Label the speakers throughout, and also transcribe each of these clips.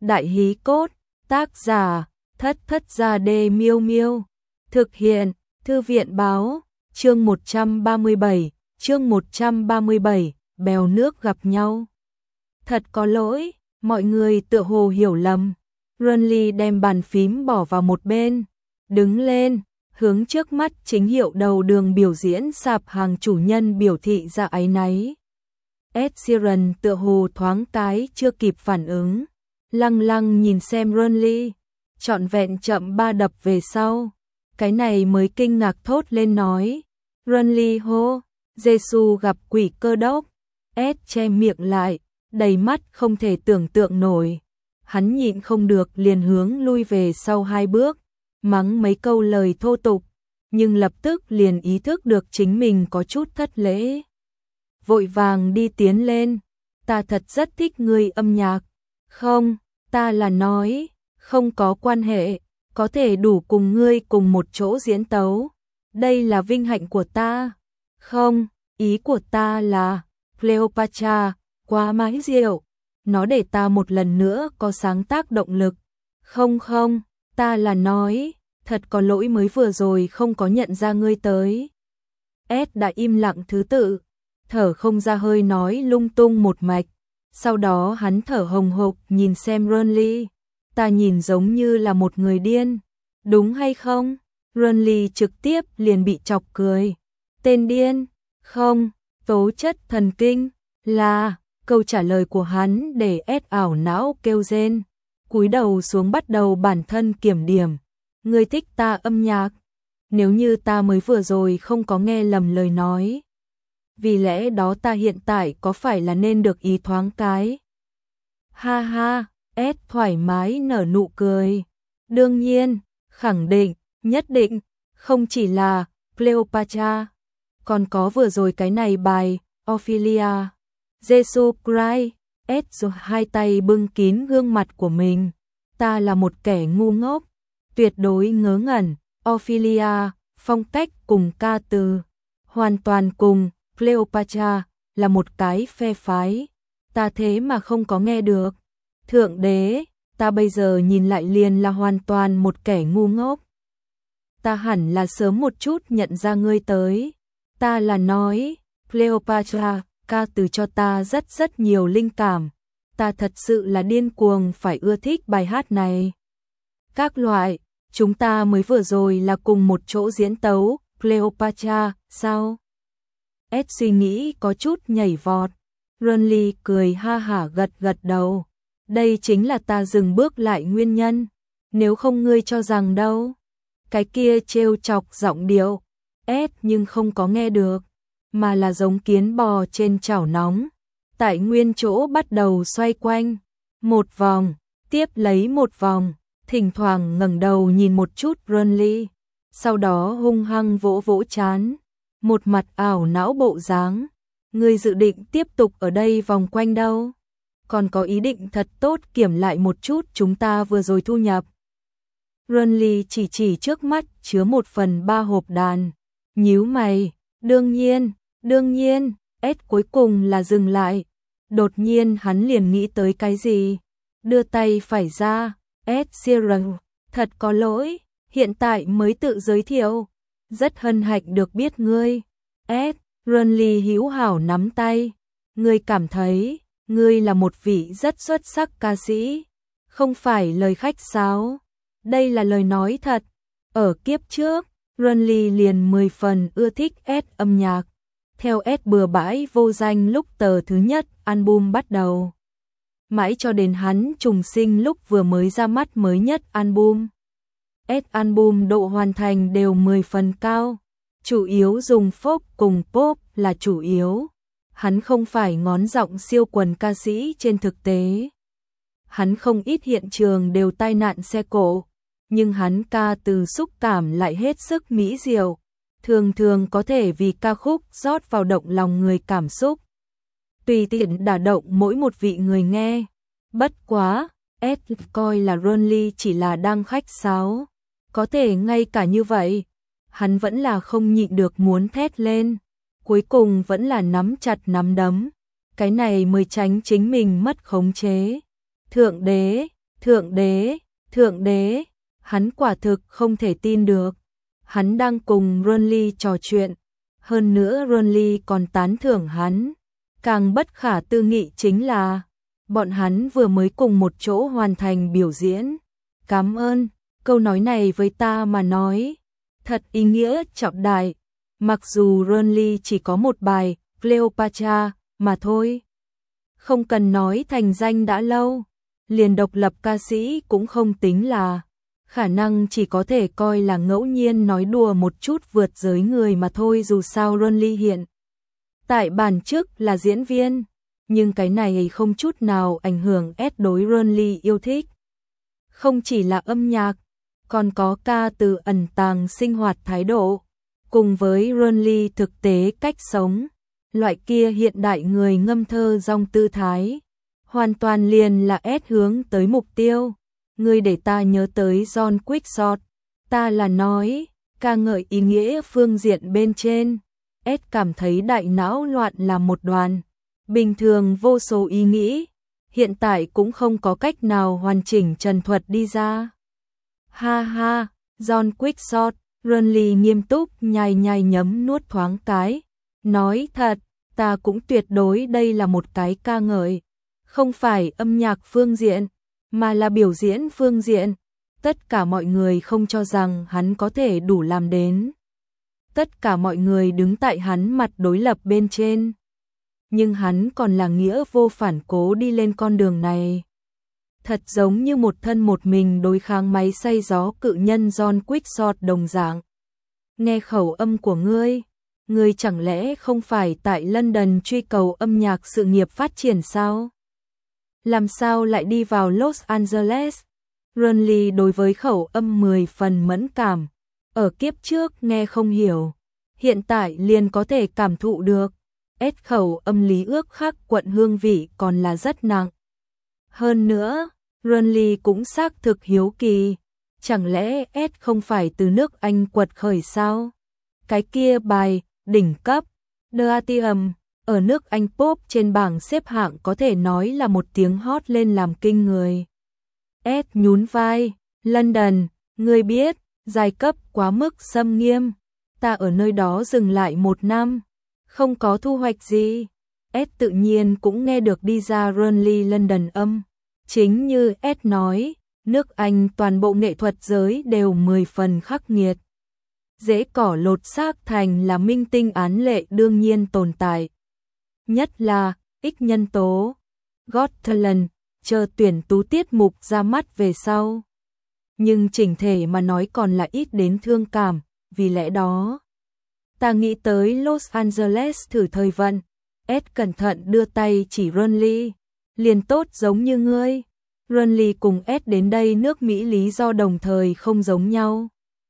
Speaker 1: Đại hí cốt, tác giả, Thất Thất Gia Đê Miêu Miêu. Thực hiện, Thư viện báo, chương 137, bèo nước gặp nhau. Thật có lỗi, mọi người tựa hồ hiểu lầm. Runly đem bàn phím bỏ vào một bên, đứng lên, hướng trước mắt chính hiệu đầu đường biểu diễn sạp hàng chủ nhân biểu thị ra áy náy. Ed Sheeran tựa hồ thoáng cái chưa kịp phản ứng, lăng lăng nhìn xem Runly, trọn vẹn chậm 3 đập về sau, cái này mới kinh ngạc thốt lên nói, Runly hô, Giê-xu gặp quỷ cơ đốc. Ed che miệng lại, đầy mắt không thể tưởng tượng nổi. Hắn nhịn không được liền hướng lui về sau 2 bước, mắng mấy câu lời thô tục, nhưng lập tức liền ý thức được chính mình có chút thất lễ. Vội vàng đi tiến lên, ta thật rất thích ngươi âm nhạc. Không, ta là nói, không có quan hệ, có thể đủ cùng ngươi cùng một chỗ diễn tấu. Đây là vinh hạnh của ta. Không, ý của ta là, Cleopatra, quá mái rượu, nó để ta một lần nữa có sáng tác động lực. Không, ta là nói, thật có lỗi mới vừa rồi không có nhận ra ngươi tới. Ed đã im lặng thứ tự, thở không ra hơi nói lung tung một mạch, sau đó hắn thở hồng hộc nhìn xem Runly, ta nhìn giống như là một người điên, đúng hay không? Runly trực tiếp liền bị chọc cười. Tên điên? Không, tố chất thần kinh. Là, câu trả lời của hắn để Ed ảo não kêu rên, cúi đầu xuống bắt đầu bản thân kiểm điểm. Ngươi thích ta âm nhạc? Nếu như ta mới vừa rồi không có nghe lầm lời nói, vì lẽ đó ta hiện tại có phải là nên được ý thoáng cái? Ha ha, Ed thoải mái nở nụ cười. Đương nhiên, khẳng định, nhất định, không chỉ là Cleopatra, còn có vừa rồi cái này bài Ophelia. Giê-xu cry, Ed rồi 2 tay bưng kín gương mặt của mình. Ta là một kẻ ngu ngốc, tuyệt đối ngớ ngẩn. Ophelia, phong cách cùng ca từ, hoàn toàn cùng Cleopatra, là một cái phe phái. Ta thế mà không có nghe được. Thượng đế, ta bây giờ nhìn lại liền là hoàn toàn một kẻ ngu ngốc. Ta hẳn là sớm một chút nhận ra ngươi tới. Ta là nói, Cleopatra, ca từ cho ta rất nhiều linh cảm. Ta thật sự là điên cuồng phải ưa thích bài hát này. Các loại, chúng ta mới vừa rồi là cùng một chỗ diễn tấu, Cleopatra, sao? Ed suy nghĩ có chút nhảy vọt. Runly cười ha hả gật đầu. Đây chính là ta dừng bước lại nguyên nhân. Nếu không ngươi cho rằng đâu. Cái kia trêu chọc giọng điệu. Ed nhưng không có nghe được, mà là giống kiến bò trên chảo nóng. Tại nguyên chỗ bắt đầu xoay quanh. Một vòng, tiếp lấy một vòng. Thỉnh thoảng ngẩng đầu nhìn một chút Runly. Sau đó hung hăng vỗ trán. Một mặt ảo não bộ dáng. Ngươi dự định tiếp tục ở đây vòng quanh đâu? Còn có ý định thật tốt kiểm lại một chút chúng ta vừa rồi thu nhập. Runly chỉ trước mắt chứa 1/3 hộp đàn. Nhíu mày, đương nhiên, Ed cuối cùng là dừng lại. Đột nhiên hắn liền nghĩ tới cái gì? Đưa tay phải ra, Ed Sheeran, thật có lỗi, hiện tại mới tự giới thiệu. Rất hân hạnh được biết ngươi. Ed, Runly hữu hảo nắm tay. Ngươi cảm thấy, ngươi là một vị rất xuất sắc ca sĩ. Không phải lời khách sáo. Đây là lời nói thật. Ở kiếp trước, Runly liền 10 phần ưa thích Ed âm nhạc. Theo Ed bừa bãi vô danh lúc tờ thứ nhất album bắt đầu. Mãi cho đến hắn trùng sinh lúc vừa mới ra mắt mới nhất album. Ed album độ hoàn thành đều 10 phần cao. Chủ yếu dùng folk cùng pop là chủ yếu. Hắn không phải ngón giọng siêu quần ca sĩ trên thực tế. Hắn không ít hiện trường đều tai nạn xe cộ, nhưng hắn ca từ xúc cảm lại hết sức mỹ diệu, thường có thể vì ca khúc rót vào động lòng người cảm xúc, tùy tiện đả động mỗi một vị người nghe. Bất quá, Ed coi là Runly chỉ là đang khách sáo, có thể ngay cả như vậy, hắn vẫn là không nhịn được muốn thét lên, cuối cùng vẫn là nắm chặt nắm đấm, cái này mới tránh chính mình mất khống chế. Thượng đế, Thượng đế, hắn quả thực không thể tin được. Hắn đang cùng Renly trò chuyện, hơn nữa Renly còn tán thưởng hắn. Càng bất khả tư nghị chính là, bọn hắn vừa mới cùng một chỗ hoàn thành biểu diễn. Cảm ơn, câu nói này với ta mà nói, thật ý nghĩa trọng đại, mặc dù Renly chỉ có một bài, Cleopatra, mà thôi. Không cần nói thành danh đã lâu, liền độc lập ca sĩ cũng không tính là, khả năng chỉ có thể coi là ngẫu nhiên nói đùa một chút vượt giới người mà thôi, dù sao Renly hiện tại bản chức là diễn viên, nhưng cái này không chút nào ảnh hưởng đối Renly yêu thích. Không chỉ là âm nhạc, còn có ca từ ẩn tàng sinh hoạt thái độ, cùng với Renly thực tế cách sống, loại kia hiện đại người ngâm thơ dong tư thái, hoàn toàn liền là hướng tới mục tiêu. Ngươi để ta nhớ tới John Quixote, ta là nói, ca ngợi ý nghĩa phương diện bên trên. Cảm thấy đại não loạn là một đoàn, bình thường vô số ý nghĩ, hiện tại cũng không có cách nào hoàn chỉnh trần thuật đi ra. Ha ha, John Quixote, Renly nghiêm túc nhai nhai nhấm nuốt thoáng cái, nói thật, ta cũng tuyệt đối đây là một cái ca ngợi, không phải âm nhạc phương diện, mà là biểu diễn phương diện. Tất cả mọi người không cho rằng hắn có thể đủ làm đến. Tất cả mọi người đứng tại hắn mặt đối lập bên trên. Nhưng hắn còn là nghĩa vô phản cố đi lên con đường này. Thật giống như một thân một mình đối kháng máy xay gió cự nhân John Quixote đồng dạng. Nghe khẩu âm của ngươi chẳng lẽ không phải tại London truy cầu âm nhạc sự nghiệp phát triển sao? Làm sao lại đi vào Los Angeles? Renly đối với khẩu âm 10 phần mẫn cảm. Ở kiếp trước nghe không hiểu, hiện tại liền có thể cảm thụ được. Khẩu âm lý ước khắc quận hương vị còn là rất nặng. Hơn nữa, Renly cũng xác thực hiếu kỳ, chẳng lẽ không phải từ nước Anh quật khởi sao? Cái kia bài, đỉnh cấp, The Atheum, ở nước Anh pop trên bảng xếp hạng có thể nói là một tiếng hot lên làm kinh người. Nhún vai, London, ngươi biết, giai cấp quá mức xâm nghiêm, ta ở nơi đó dừng lại 1 năm, không có thu hoạch gì. Tự nhiên cũng nghe được đi ra Renly London âm. Chính như nói, nước Anh toàn bộ nghệ thuật giới đều 10 phần khắc nghiệt. Dễ cỏ lột xác thành là minh tinh án lệ đương nhiên tồn tại. Nhất là, nhân tố, Got Talent, chờ tuyển tú tiết mục ra mắt về sau. Nhưng chỉnh thể mà nói còn là ít đến thương cảm, vì lẽ đó. Ta nghĩ tới Los Angeles thử thời vận, cẩn thận đưa tay chỉ Renly, liền tốt giống như ngươi. Renly cùng đến đây nước Mỹ lý do đồng thời không giống nhau.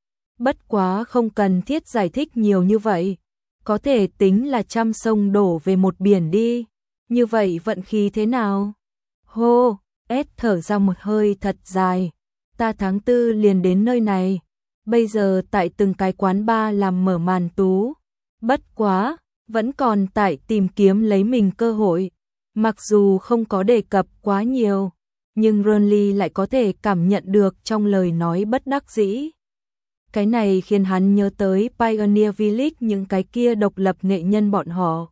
Speaker 1: Bất quá không cần thiết giải thích nhiều như vậy, có thể tính là trăm sông đổ về một biển đi, như vậy vận khí thế nào? Hô, thở ra một hơi thật dài, ta tháng 4 liền đến nơi này, bây giờ tại từng cái quán bar làm mở màn tú, bất quá, vẫn còn tại tìm kiếm lấy mình cơ hội, mặc dù không có đề cập quá nhiều, nhưng Renly lại có thể cảm nhận được trong lời nói bất đắc dĩ. Cái này khiến hắn nhớ tới Pioneer Village, những cái kia độc lập nghệ nhân bọn họ.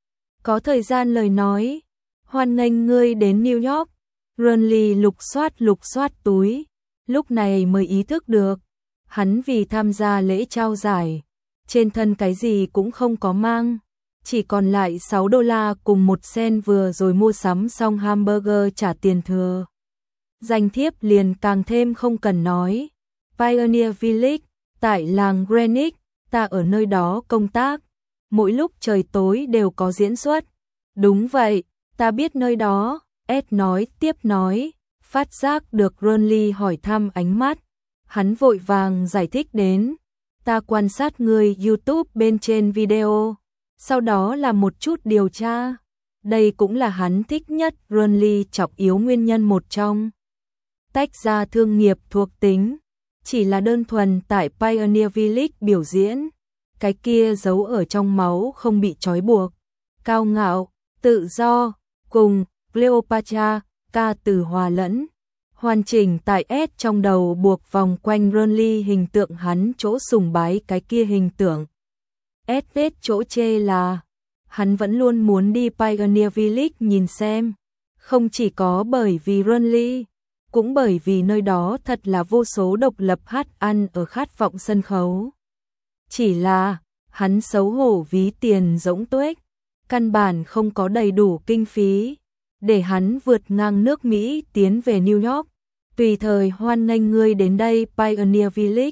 Speaker 1: Có thời gian lời nói, hoan nghênh ngươi đến New York. Renly lục soát túi, lúc này mới ý thức được, hắn vì tham gia lễ trao giải, trên thân cái gì cũng không có mang, chỉ còn lại $6 cùng 1 cent vừa rồi mua sắm xong hamburger trả tiền thừa. Danh thiếp liền càng thêm không cần nói. Pioneer Village, tại làng Greenwich, ta ở nơi đó công tác, mỗi lúc trời tối đều có diễn xuất. Đúng vậy, ta biết nơi đó. Nói tiếp nói, phát giác được Renly hỏi thăm ánh mắt, hắn vội vàng giải thích đến, ta quan sát người YouTube bên trên video, sau đó là một chút điều tra, đây cũng là hắn thích nhất Renly trọng yếu nguyên nhân một trong. Tách ra thương nghiệp thuộc tính, chỉ là đơn thuần tại Pioneer Village biểu diễn, cái kia giấu ở trong máu không bị trói buộc, cao ngạo, tự do, cùng Cleopatra, ca từ hòa lẫn, Hoàn chỉnh tại S trong đầu buộc vòng quanh Renly hình tượng hắn chỗ sùng bái cái kia hình tượng. S chỗ chê là hắn vẫn luôn muốn đi Pioneer Village nhìn xem, không chỉ có bởi vì Renly, cũng bởi vì nơi đó thật là vô số độc lập hát ăn ở khát vọng sân khấu. Chỉ là, hắn xấu hổ ví tiền rỗng tuếch, căn bản không có đầy đủ kinh phí, để hắn vượt ngang nước Mỹ tiến về New York, tùy thời hoan nghênh ngươi đến đây Pioneer Village.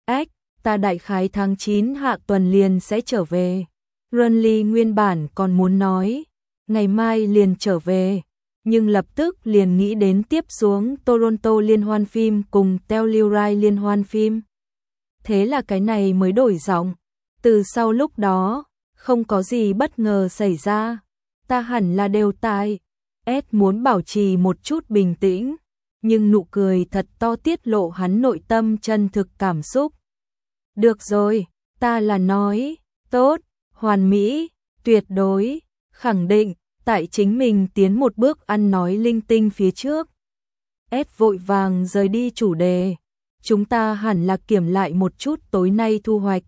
Speaker 1: Ta đại khái tháng 9 hạ tuần liền sẽ trở về. Renly nguyên bản còn muốn nói, ngày mai liền trở về, nhưng lập tức liền nghĩ đến tiếp xuống Toronto liên hoan phim cùng Telluride liên hoan phim. Thế là cái này mới đổi giọng. Từ sau lúc đó, không có gì bất ngờ xảy ra. Ta hẳn là đều tại. S muốn bảo trì một chút bình tĩnh, nhưng nụ cười thật to tiết lộ hắn nội tâm chân thực cảm xúc. Được rồi, ta là nói, tốt, hoàn mỹ, tuyệt đối, khẳng định, tại chính mình tiến một bước ăn nói linh tinh phía trước. S vội vàng rời đi chủ đề, chúng ta hẳn là kiểm lại một chút tối nay thu hoạch.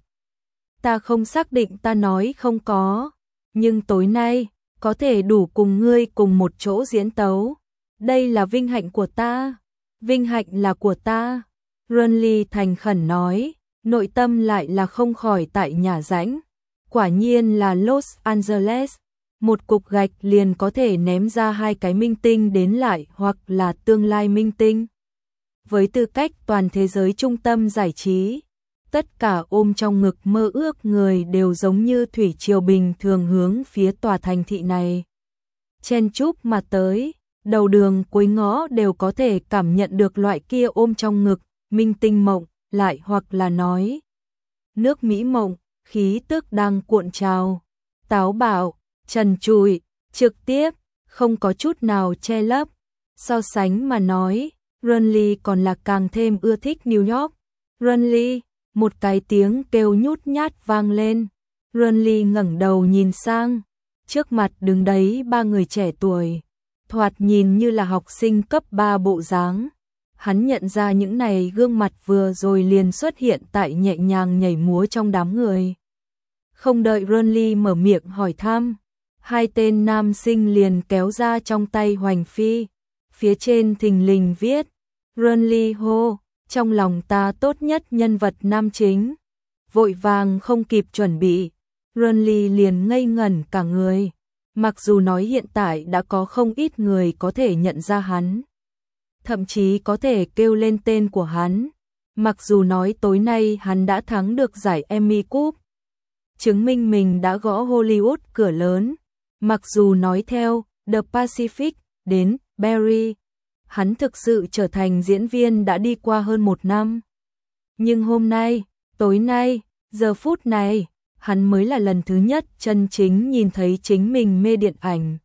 Speaker 1: Ta không xác định ta nói không có, nhưng tối nay, có thể đủ cùng ngươi cùng một chỗ diễn tấu. Đây là vinh hạnh của ta, vinh hạnh là của ta. Renly thành khẩn nói, nội tâm lại là không khỏi tại nhà rãnh. Quả nhiên là Los Angeles, một cục gạch liền có thể ném ra hai cái minh tinh đến lại hoặc là tương lai minh tinh. Với tư cách toàn thế giới trung tâm giải trí, tất cả ôm trong ngực mơ ước người đều giống như thủy triều bình thường hướng phía tòa thành thị này. Chen chúc mà tới, đầu đường cuối ngõ đều có thể cảm nhận được loại kia ôm trong ngực, minh tinh mộng, lại hoặc là nói. Nước Mỹ mộng, khí tức đang cuộn trào, táo bạo, trần trụi, trực tiếp, không có chút nào che lấp. So sánh mà nói, Renly còn là càng thêm ưa thích New York. Renly, một cái tiếng kêu nhút nhát vang lên. Renly ngẩng đầu nhìn sang, trước mặt đứng đấy ba người trẻ tuổi, thoạt nhìn như là học sinh cấp 3 bộ dáng. Hắn nhận ra những này gương mặt vừa rồi liền xuất hiện tại nhẹ nhàng nhảy múa trong đám người. Không đợi Renly mở miệng hỏi thăm, hai tên nam sinh liền kéo ra trong tay hoành phi, phía trên thình lình viết, Renly hô, trong lòng ta tốt nhất nhân vật nam chính. Vội vàng không kịp chuẩn bị, Renly liền ngây ngẩn cả người, mặc dù nói hiện tại đã có không ít người có thể nhận ra hắn, thậm chí có thể kêu lên tên của hắn, mặc dù nói tối nay hắn đã thắng được giải Emmy Cup, chứng minh mình đã gõ Hollywood cửa lớn, mặc dù nói theo The Pacific đến Barry, hắn thực sự trở thành diễn viên đã đi qua hơn 1 năm. Nhưng hôm nay, tối nay, giờ phút này, hắn mới là lần thứ nhất chân chính nhìn thấy chính mình mê điện ảnh.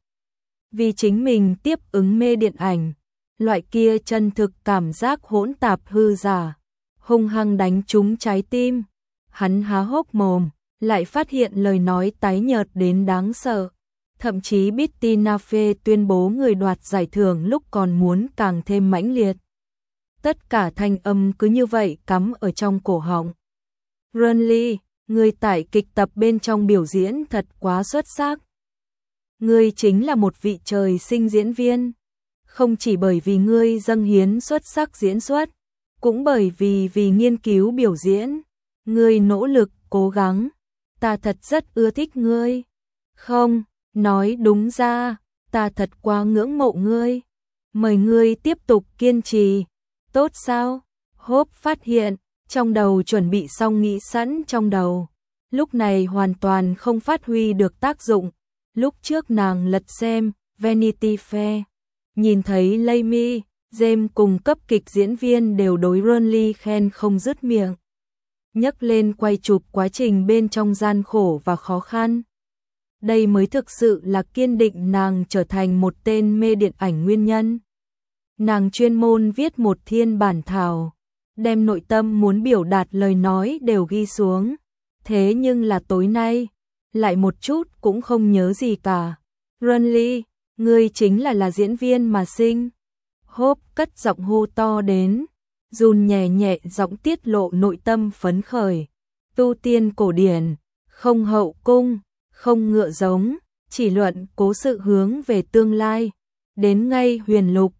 Speaker 1: Vì chính mình tiếp ứng mê điện ảnh, loại kia chân thực cảm giác hỗn tạp hư giả, hung hăng đánh trúng trái tim. Hắn há hốc mồm, lại phát hiện lời nói tái nhợt đến đáng sợ. Thậm chí Bettina Fê tuyên bố người đoạt giải thưởng lúc còn muốn càng thêm mãnh liệt. Tất cả thanh âm cứ như vậy cắm ở trong cổ họng. Renly, người tại kịch tập bên trong biểu diễn thật quá xuất sắc. Ngươi chính là một vị trời sinh diễn viên. Không chỉ bởi vì ngươi dâng hiến xuất sắc diễn xuất, cũng bởi vì nghiên cứu biểu diễn, ngươi nỗ lực, cố gắng. Ta thật rất ưa thích ngươi. Không, nói đúng ra, ta thật quá ngưỡng mộ ngươi. Mời ngươi tiếp tục kiên trì. Tốt sao? Hope phát hiện, trong đầu chuẩn bị xong nghĩ sẵn trong đầu. Lúc này hoàn toàn không phát huy được tác dụng. Lúc trước nàng lật xem Vanity Fair, nhìn thấy Amy, James cùng cấp kịch diễn viên đều đối Renly khen không dứt miệng. Nhắc lên quay chụp quá trình bên trong gian khổ và khó khăn. Đây mới thực sự là kiên định nàng trở thành một tên mê điện ảnh nguyên nhân. Nàng chuyên môn viết một thiên bản thảo, đem nội tâm muốn biểu đạt lời nói đều ghi xuống. Thế nhưng là tối nay, lại một chút cũng không nhớ gì cả. Renly, ngươi chính là diễn viên mà sinh. Hốp cất giọng hô to đến, Jun nhẹ nhẹ giọng tiết lộ nội tâm phấn khởi. Tu tiên cổ điển, không hậu cung, không ngựa giống, chỉ luận cố sự hướng về tương lai. Đến ngay huyền lục,